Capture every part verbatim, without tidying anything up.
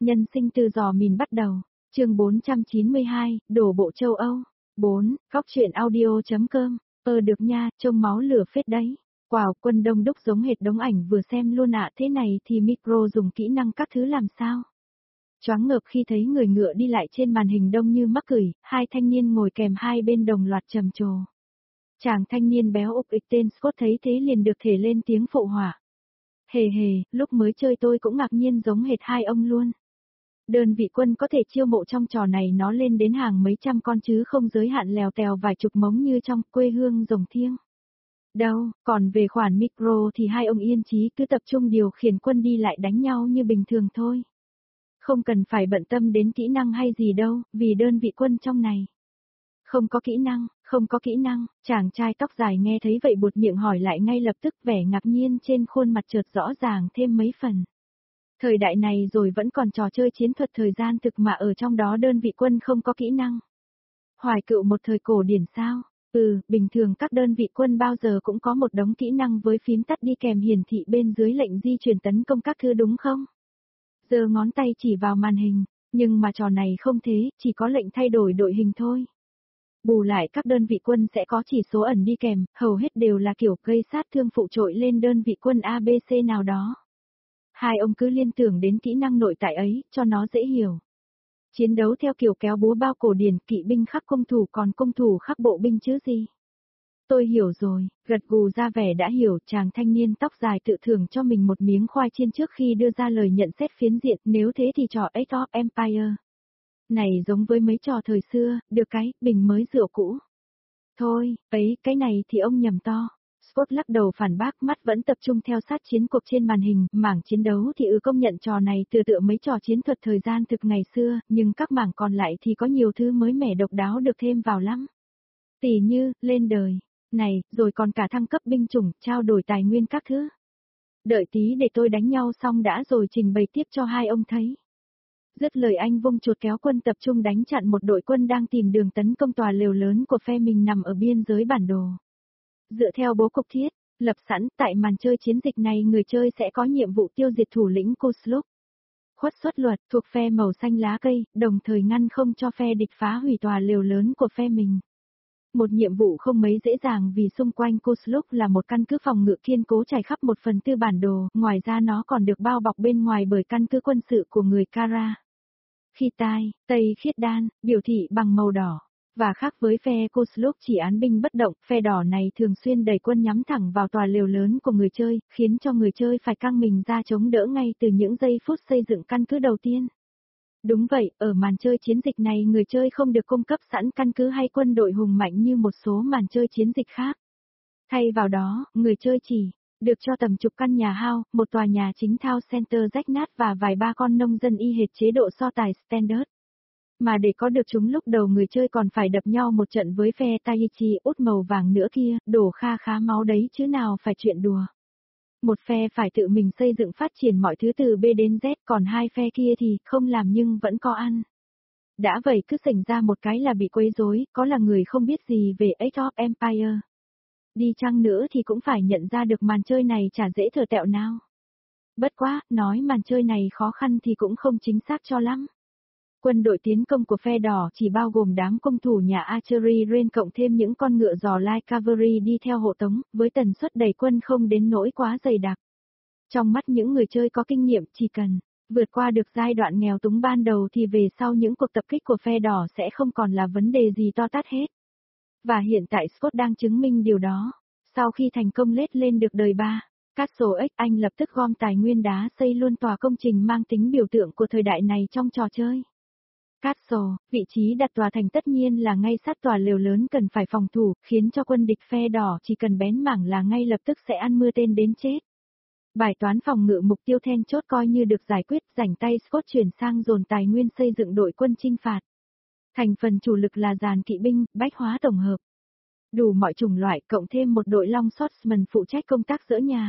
Nhân sinh từ giò mìn bắt đầu, chương bốn trăm chín mươi hai, đổ bộ châu Âu. bốn, góc truyện audio.com, ơ được nha, trông máu lửa phết đấy. Wow, quân đông đúc giống hệt đống ảnh vừa xem luôn ạ, thế này thì micro dùng kỹ năng các thứ làm sao? Choáng ngợp khi thấy người ngựa đi lại trên màn hình đông như mắc cười, hai thanh niên ngồi kèm hai bên đồng loạt trầm trồ. Chàng thanh niên béo ục ịch tên Scott thấy thế liền được thể lên tiếng phụ họa. Hề hề, lúc mới chơi tôi cũng ngạc nhiên giống hệt hai ông luôn. Đơn vị quân có thể chiêu mộ trong trò này nó lên đến hàng mấy trăm con chứ không giới hạn lèo tèo vài chục mống như trong quê hương rồng thiêng. Đâu, còn về khoản micro thì hai ông yên chí cứ tập trung điều khiển quân đi lại đánh nhau như bình thường thôi. Không cần phải bận tâm đến kỹ năng hay gì đâu, vì đơn vị quân trong này. Không có kỹ năng, không có kỹ năng, chàng trai tóc dài nghe thấy vậy buột miệng hỏi lại ngay lập tức, vẻ ngạc nhiên trên khuôn mặt chợt rõ ràng thêm mấy phần. Thời đại này rồi vẫn còn trò chơi chiến thuật thời gian thực mà ở trong đó đơn vị quân không có kỹ năng. Hoài cựu một thời cổ điển sao? Ừ, bình thường các đơn vị quân bao giờ cũng có một đống kỹ năng với phím tắt đi kèm hiển thị bên dưới lệnh di chuyển tấn công các thứ đúng không? Giơ ngón tay chỉ vào màn hình, nhưng mà trò này không thế, chỉ có lệnh thay đổi đội hình thôi. Bù lại các đơn vị quân sẽ có chỉ số ẩn đi kèm, hầu hết đều là kiểu gây sát thương phụ trội lên đơn vị quân a bê xê nào đó. Hai ông cứ liên tưởng đến kỹ năng nội tại ấy, cho nó dễ hiểu. Chiến đấu theo kiểu kéo búa bao cổ điển, kỵ binh khắc công thủ còn công thủ khắc bộ binh chứ gì. Tôi hiểu rồi, gật gù ra vẻ đã hiểu, chàng thanh niên tóc dài tự thưởng cho mình một miếng khoai chiên trước khi đưa ra lời nhận xét phiến diện, nếu thế thì trò Age of Empire này giống với mấy trò thời xưa, được cái, bình mới rượu cũ. Thôi, ấy, cái này thì ông nhầm to. Scott lắc đầu phản bác, mắt vẫn tập trung theo sát chiến cuộc trên màn hình, mảng chiến đấu thì ư công nhận trò này tựa tựa mấy trò chiến thuật thời gian thực ngày xưa, nhưng các mảng còn lại thì có nhiều thứ mới mẻ độc đáo được thêm vào lắm. Tỉ như, lên đời, này, rồi còn cả thăng cấp binh chủng, trao đổi tài nguyên các thứ. Đợi tí để tôi đánh nhau xong đã rồi trình bày tiếp cho hai ông thấy. Dứt lời anh vung chuột kéo quân tập trung đánh chặn một đội quân đang tìm đường tấn công tòa lều lớn của phe mình nằm ở biên giới bản đồ. Dựa theo bố cục thiết, lập sẵn, tại màn chơi chiến dịch này người chơi sẽ có nhiệm vụ tiêu diệt thủ lĩnh Kusluk. Khuất xuất luật thuộc phe màu xanh lá cây, đồng thời ngăn không cho phe địch phá hủy tòa lều lớn của phe mình. Một nhiệm vụ không mấy dễ dàng vì xung quanh Kusluk là một căn cứ phòng ngự kiên cố trải khắp một phần tư bản đồ, ngoài ra nó còn được bao bọc bên ngoài bởi căn cứ quân sự của người Kara. Khi tai, Tây Khiết Đan, biểu thị bằng màu đỏ. Và khác với phe Kusluk chỉ án binh bất động, phe đỏ này thường xuyên đẩy quân nhắm thẳng vào tòa lều lớn của người chơi, khiến cho người chơi phải căng mình ra chống đỡ ngay từ những giây phút xây dựng căn cứ đầu tiên. Đúng vậy, ở màn chơi chiến dịch này người chơi không được cung cấp sẵn căn cứ hay quân đội hùng mạnh như một số màn chơi chiến dịch khác. Thay vào đó, người chơi chỉ được cho tầm chục căn nhà hao, một tòa nhà chính thao center rách nát và vài ba con nông dân y hệt chế độ so tài standard. Mà để có được chúng lúc đầu người chơi còn phải đập nhau một trận với phe Taichi út màu vàng nữa kia, đổ kha khá máu đấy chứ nào phải chuyện đùa. Một phe phải tự mình xây dựng phát triển mọi thứ từ B đến Z, còn hai phe kia thì không làm nhưng vẫn có ăn. Đã vậy cứ xảy ra một cái là bị quấy rối, có là người không biết gì về Age of Empire. Đi chăng nữa thì cũng phải nhận ra được màn chơi này chả dễ thở tẹo nào. Bất quá, nói màn chơi này khó khăn thì cũng không chính xác cho lắm. Quân đội tiến công của phe đỏ chỉ bao gồm đám công thủ nhà Archery Rain cộng thêm những con ngựa giò Light Cavalry đi theo hộ tống, với tần suất đẩy quân không đến nỗi quá dày đặc. Trong mắt những người chơi có kinh nghiệm, chỉ cần vượt qua được giai đoạn nghèo túng ban đầu thì về sau những cuộc tập kích của phe đỏ sẽ không còn là vấn đề gì to tát hết. Và hiện tại Scott đang chứng minh điều đó. Sau khi thành công lết lên được đời ba, Castle X anh lập tức gom tài nguyên đá xây luôn tòa công trình mang tính biểu tượng của thời đại này trong trò chơi. Castle, vị trí đặt tòa thành tất nhiên là ngay sát tòa lều lớn cần phải phòng thủ, khiến cho quân địch phe đỏ chỉ cần bén mảng là ngay lập tức sẽ ăn mưa tên đến chết. Bài toán phòng ngự mục tiêu then chốt coi như được giải quyết, rảnh tay Scott chuyển sang dồn tài nguyên xây dựng đội quân chinh phạt. Thành phần chủ lực là dàn kỵ binh, bách hóa tổng hợp. Đủ mọi chủng loại, cộng thêm một đội long swordsman phụ trách công tác dỡ nhà.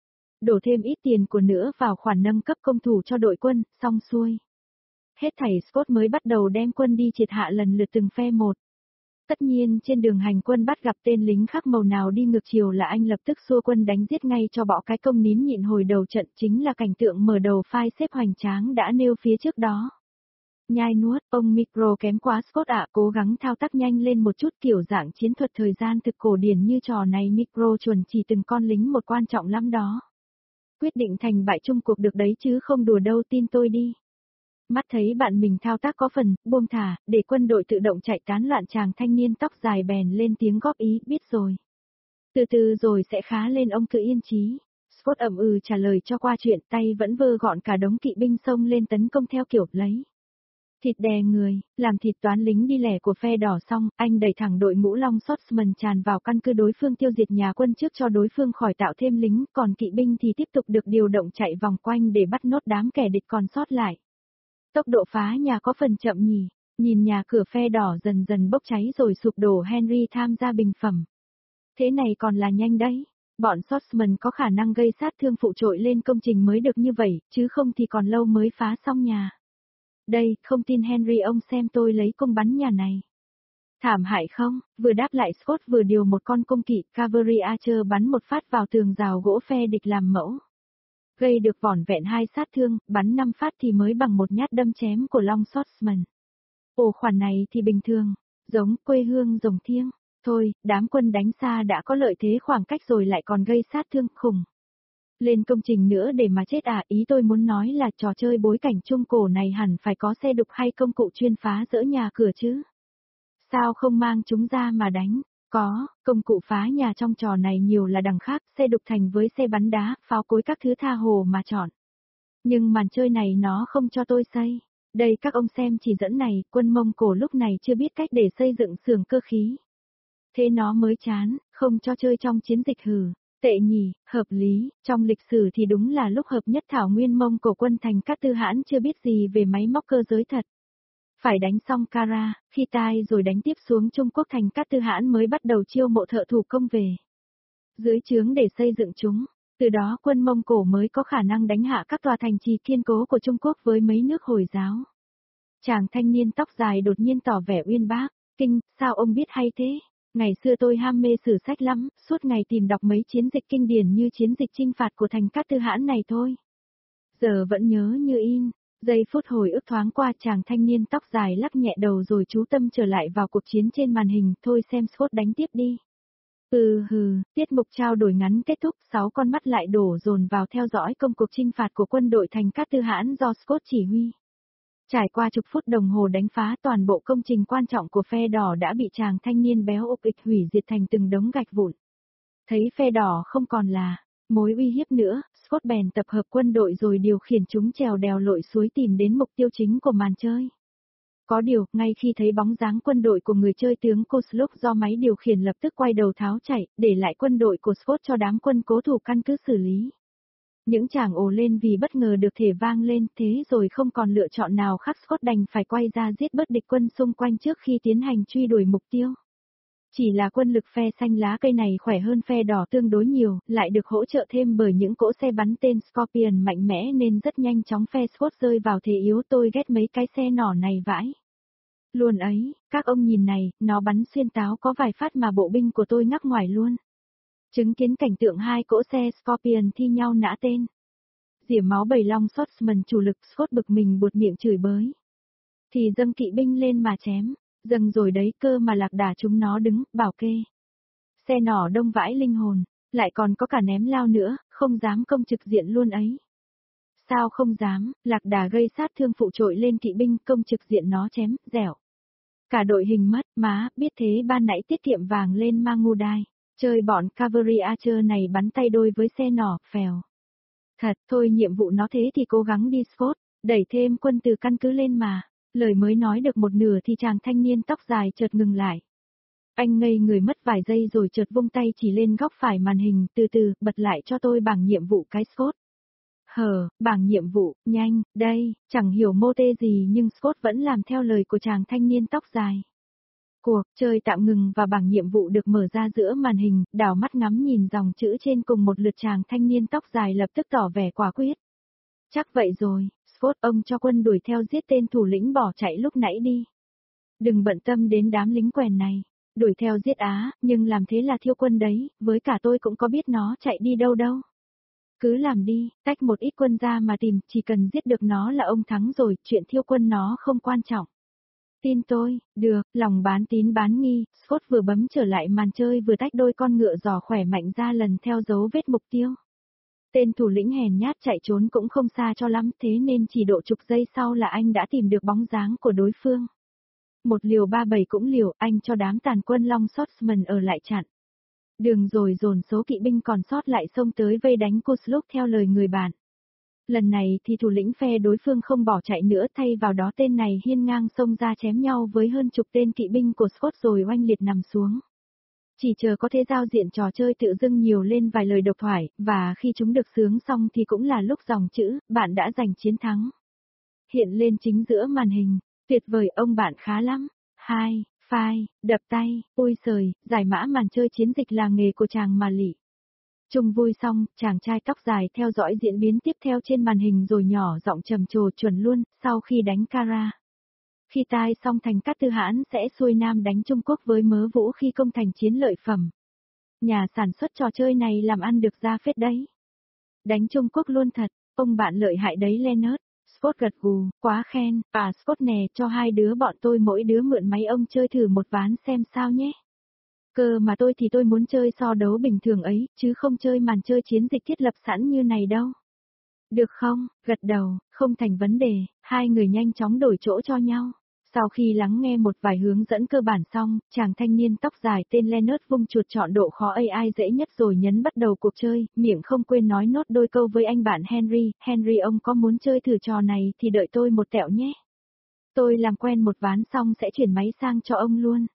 Đổ thêm ít tiền của nữa vào khoản nâng cấp công thủ cho đội quân, xong xuôi. Hết thảy Scott mới bắt đầu đem quân đi triệt hạ lần lượt từng phe một. Tất nhiên trên đường hành quân bắt gặp tên lính khác màu nào đi ngược chiều là anh lập tức xua quân đánh giết ngay cho bỏ cái công nín nhịn hồi đầu trận, chính là cảnh tượng mở đầu file xếp hoành tráng đã nêu phía trước đó. Nhai nuốt, ông micro kém quá Scott ạ, cố gắng thao tác nhanh lên một chút, kiểu dạng chiến thuật thời gian thực cổ điển như trò này micro chuẩn chỉ từng con lính một quan trọng lắm đó. Quyết định thành bại chung cuộc được đấy chứ không đùa đâu, tin tôi đi. Mắt thấy bạn mình thao tác có phần, buông thả, để quân đội tự động chạy tán loạn, chàng thanh niên tóc dài bèn lên tiếng góp ý, biết rồi. Từ từ rồi sẽ khá lên, ông cứ yên chí. Scott ậm ừ trả lời cho qua chuyện, tay vẫn vơ gọn cả đống kỵ binh xông lên tấn công theo kiểu lấy thịt đè người, làm thịt toán lính đi lẻ của phe đỏ xong, anh đẩy thẳng đội ngũ Long Swordsman tràn vào căn cứ đối phương tiêu diệt nhà quân trước cho đối phương khỏi tạo thêm lính, còn kỵ binh thì tiếp tục được điều động chạy vòng quanh để bắt nốt đám kẻ địch còn sót lại. Tốc độ phá nhà có phần chậm nhỉ, nhìn nhà cửa phe đỏ dần dần bốc cháy rồi sụp đổ, Henry tham gia bình phẩm. Thế này còn là nhanh đấy, bọn Swordsman có khả năng gây sát thương phụ trội lên công trình mới được như vậy, chứ không thì còn lâu mới phá xong nhà. Đây, không tin Henry ông xem tôi lấy cung bắn nhà này. Thảm hại không? Vừa đáp lại Scott vừa điều một con cung kỵ Cavalry Archer bắn một phát vào tường rào gỗ phe địch làm mẫu. Gây được vỏn vẹn hai sát thương, bắn năm phát thì mới bằng một nhát đâm chém của Long Swordsman. Ồ, khoản này thì bình thường, giống quê hương rồng thiêng. Thôi, đám quân đánh xa đã có lợi thế khoảng cách rồi lại còn gây sát thương khủng. Lên công trình nữa để mà chết à, ý tôi muốn nói là trò chơi bối cảnh trung cổ này hẳn phải có xe đục hay công cụ chuyên phá dỡ nhà cửa chứ. Sao không mang chúng ra mà đánh? Có, công cụ phá nhà trong trò này nhiều là đằng khác, xe đục thành với xe bắn đá, pháo cối các thứ tha hồ mà chọn. Nhưng màn chơi này nó không cho tôi xây. Đây các ông xem chỉ dẫn này, quân Mông Cổ lúc này chưa biết cách để xây dựng xưởng cơ khí. Thế nó mới chán, không cho chơi trong chiến dịch hử. Tệ nhỉ, hợp lý, trong lịch sử thì đúng là lúc hợp nhất thảo nguyên Mông Cổ quân thành Cát Tư Hãn chưa biết gì về máy móc cơ giới thật. Phải đánh xong Kara, khi tai rồi đánh tiếp xuống Trung Quốc thành Cát Tư Hãn mới bắt đầu chiêu mộ thợ thủ công về dưới trướng để xây dựng chúng. Từ đó quân Mông Cổ mới có khả năng đánh hạ các tòa thành trì kiên cố của Trung Quốc với mấy nước Hồi giáo. Chàng thanh niên tóc dài đột nhiên tỏ vẻ uyên bác, kinh, sao ông biết hay thế? Ngày xưa tôi ham mê sử sách lắm, suốt ngày tìm đọc mấy chiến dịch kinh điển như chiến dịch chinh phạt của thành Cát Tư Hãn này thôi. Giờ vẫn nhớ như in, giây phút hồi ức thoáng qua, chàng thanh niên tóc dài lắc nhẹ đầu rồi chú tâm trở lại vào cuộc chiến trên màn hình, thôi xem Scott đánh tiếp đi. Ừ hừ, tiết mục trao đổi ngắn kết thúc, sáu con mắt lại đổ dồn vào theo dõi công cuộc chinh phạt của quân đội thành Cát Tư Hãn do Scott chỉ huy. Trải qua chục phút đồng hồ đánh phá, toàn bộ công trình quan trọng của phe đỏ đã bị chàng thanh niên béo ục ịch hủy diệt thành từng đống gạch vụn. Thấy phe đỏ không còn là mối uy hiếp nữa, Scott bèn tập hợp quân đội rồi điều khiển chúng trèo đèo lội suối tìm đến mục tiêu chính của màn chơi. Có điều, ngay khi thấy bóng dáng quân đội của người chơi tướng Kosluk do máy điều khiển lập tức quay đầu tháo chạy, để lại quân đội của Scott cho đám quân cố thủ căn cứ xử lý. Những chàng ồ lên vì bất ngờ được thể vang lên, thế rồi không còn lựa chọn nào khác, Scott đành phải quay ra giết bớt địch quân xung quanh trước khi tiến hành truy đuổi mục tiêu. Chỉ là quân lực phe xanh lá cây này khỏe hơn phe đỏ tương đối nhiều, lại được hỗ trợ thêm bởi những cỗ xe bắn tên Scorpion mạnh mẽ nên rất nhanh chóng phe Scott rơi vào thế yếu. Tôi ghét mấy cái xe nỏ này vãi. Luôn ấy, các ông nhìn này, nó bắn xuyên táo có vài phát mà bộ binh của tôi ngắc ngoài luôn. Chứng kiến cảnh tượng hai cỗ xe Scorpion thi nhau nã tên. Rỉa máu bảy Long Swordsman chủ lực, Scott bực mình buột miệng chửi bới. Thì dâng kỵ binh lên mà chém, dâng rồi đấy cơ mà lạc đà chúng nó đứng, bảo kê. Xe nỏ đông vãi linh hồn, lại còn có cả ném lao nữa, không dám công trực diện luôn ấy. Sao không dám, lạc đà gây sát thương phụ trội lên kỵ binh, công trực diện nó chém, dẻo. Cả đội hình mất, má, biết thế ban nãy tiết kiệm vàng lên Mangudai. Chơi bọn Cavalry Archer này bắn tay đôi với xe nỏ, phèo. Thật, thôi nhiệm vụ nó thế thì cố gắng đi Scott, đẩy thêm quân từ căn cứ lên mà. Lời mới nói được một nửa thì chàng thanh niên tóc dài chợt ngừng lại. Anh ngây người mất vài giây rồi chợt vung tay chỉ lên góc phải màn hình, từ từ, bật lại cho tôi bảng nhiệm vụ cái Scott. Hờ, bảng nhiệm vụ, nhanh, đây, chẳng hiểu mô tê gì nhưng Scott vẫn làm theo lời của chàng thanh niên tóc dài. Cuộc chơi tạm ngừng và bảng nhiệm vụ được mở ra giữa màn hình, đảo mắt ngắm nhìn dòng chữ trên cùng một lượt, chàng thanh niên tóc dài lập tức tỏ vẻ quả quyết. Chắc vậy rồi, Scott, ông cho quân đuổi theo giết tên thủ lĩnh bỏ chạy lúc nãy đi. Đừng bận tâm đến đám lính quèn này, Đuổi theo giết Á, nhưng làm thế là Thiêu Quân đấy, với cả tôi cũng có biết nó chạy đi đâu đâu. Cứ làm đi, tách một ít quân ra mà tìm, chỉ cần giết được nó là ông thắng rồi, chuyện Thiêu Quân nó không quan trọng. Tin tôi, được, lòng bán tín bán nghi, Scott vừa bấm trở lại màn chơi vừa tách đôi con ngựa giò khỏe mạnh ra lần theo dấu vết mục tiêu. Tên thủ lĩnh hèn nhát chạy trốn cũng không xa cho lắm, thế nên chỉ độ chục giây sau là anh đã tìm được bóng dáng của đối phương. Một liều ba bảy cũng liều, anh cho đám tàn quân Long Swordsman ở lại chặn. Đường rồi dồn số kỵ binh còn sót lại xông tới vây đánh Kusluk theo lời người bạn. Lần này thì thủ lĩnh phe đối phương không bỏ chạy nữa, thay vào đó tên này hiên ngang xông ra chém nhau với hơn chục tên kỵ binh của Scott rồi oanh liệt nằm xuống. Chỉ chờ có thế giao diện trò chơi tự dưng nhiều lên vài lời độc thoại, và khi chúng được sướng xong thì cũng là lúc dòng chữ, bạn đã giành chiến thắng. Hiện lên chính giữa màn hình, tuyệt vời ông bạn khá lắm. Hai, phai, đập tay, ôi sời, giải mã màn chơi chiến dịch là nghề của chàng mà lị. Chung vui xong, chàng trai tóc dài theo dõi diễn biến tiếp theo trên màn hình rồi nhỏ giọng trầm trồ chuẩn luôn, sau khi đánh Kara. Khi tai xong thành Cát Tư Hãn sẽ xuôi nam đánh Trung Quốc với mớ vũ khi công thành chiến lợi phẩm. Nhà sản xuất trò chơi này làm ăn được ra phết đấy. Đánh Trung Quốc luôn thật, ông bạn lợi hại đấy Leonard. Scott gật gù, quá khen, à Scott nè, cho hai đứa bọn tôi mỗi đứa mượn máy ông chơi thử một ván xem sao nhé. Cơ mà tôi thì tôi muốn chơi so đấu bình thường ấy, chứ không chơi màn chơi chiến dịch thiết lập sẵn như này đâu. Được không, gật đầu, không thành vấn đề, hai người nhanh chóng đổi chỗ cho nhau. Sau khi lắng nghe một vài hướng dẫn cơ bản xong, chàng thanh niên tóc dài tên Leonard vung chuột chọn độ khó a i dễ nhất rồi nhấn bắt đầu cuộc chơi, miệng không quên nói nốt đôi câu với anh bạn Henry. Henry ông có muốn chơi thử trò này thì đợi tôi một tẹo nhé. Tôi làm quen một ván xong sẽ chuyển máy sang cho ông luôn.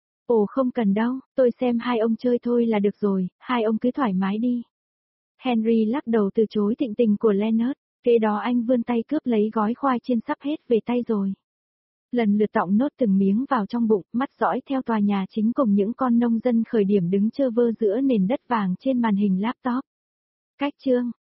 Ồ không cần đâu, tôi xem hai ông chơi thôi là được rồi, hai ông cứ thoải mái đi. Henry lắc đầu từ chối thịnh tình của Leonard, kế đó anh vươn tay cướp lấy gói khoai chiên sắp hết về tay rồi. Lần lượt tọng nốt từng miếng vào trong bụng, mắt dõi theo tòa nhà chính cùng những con nông dân khởi điểm đứng chơ vơ giữa nền đất vàng trên màn hình laptop. Cách chương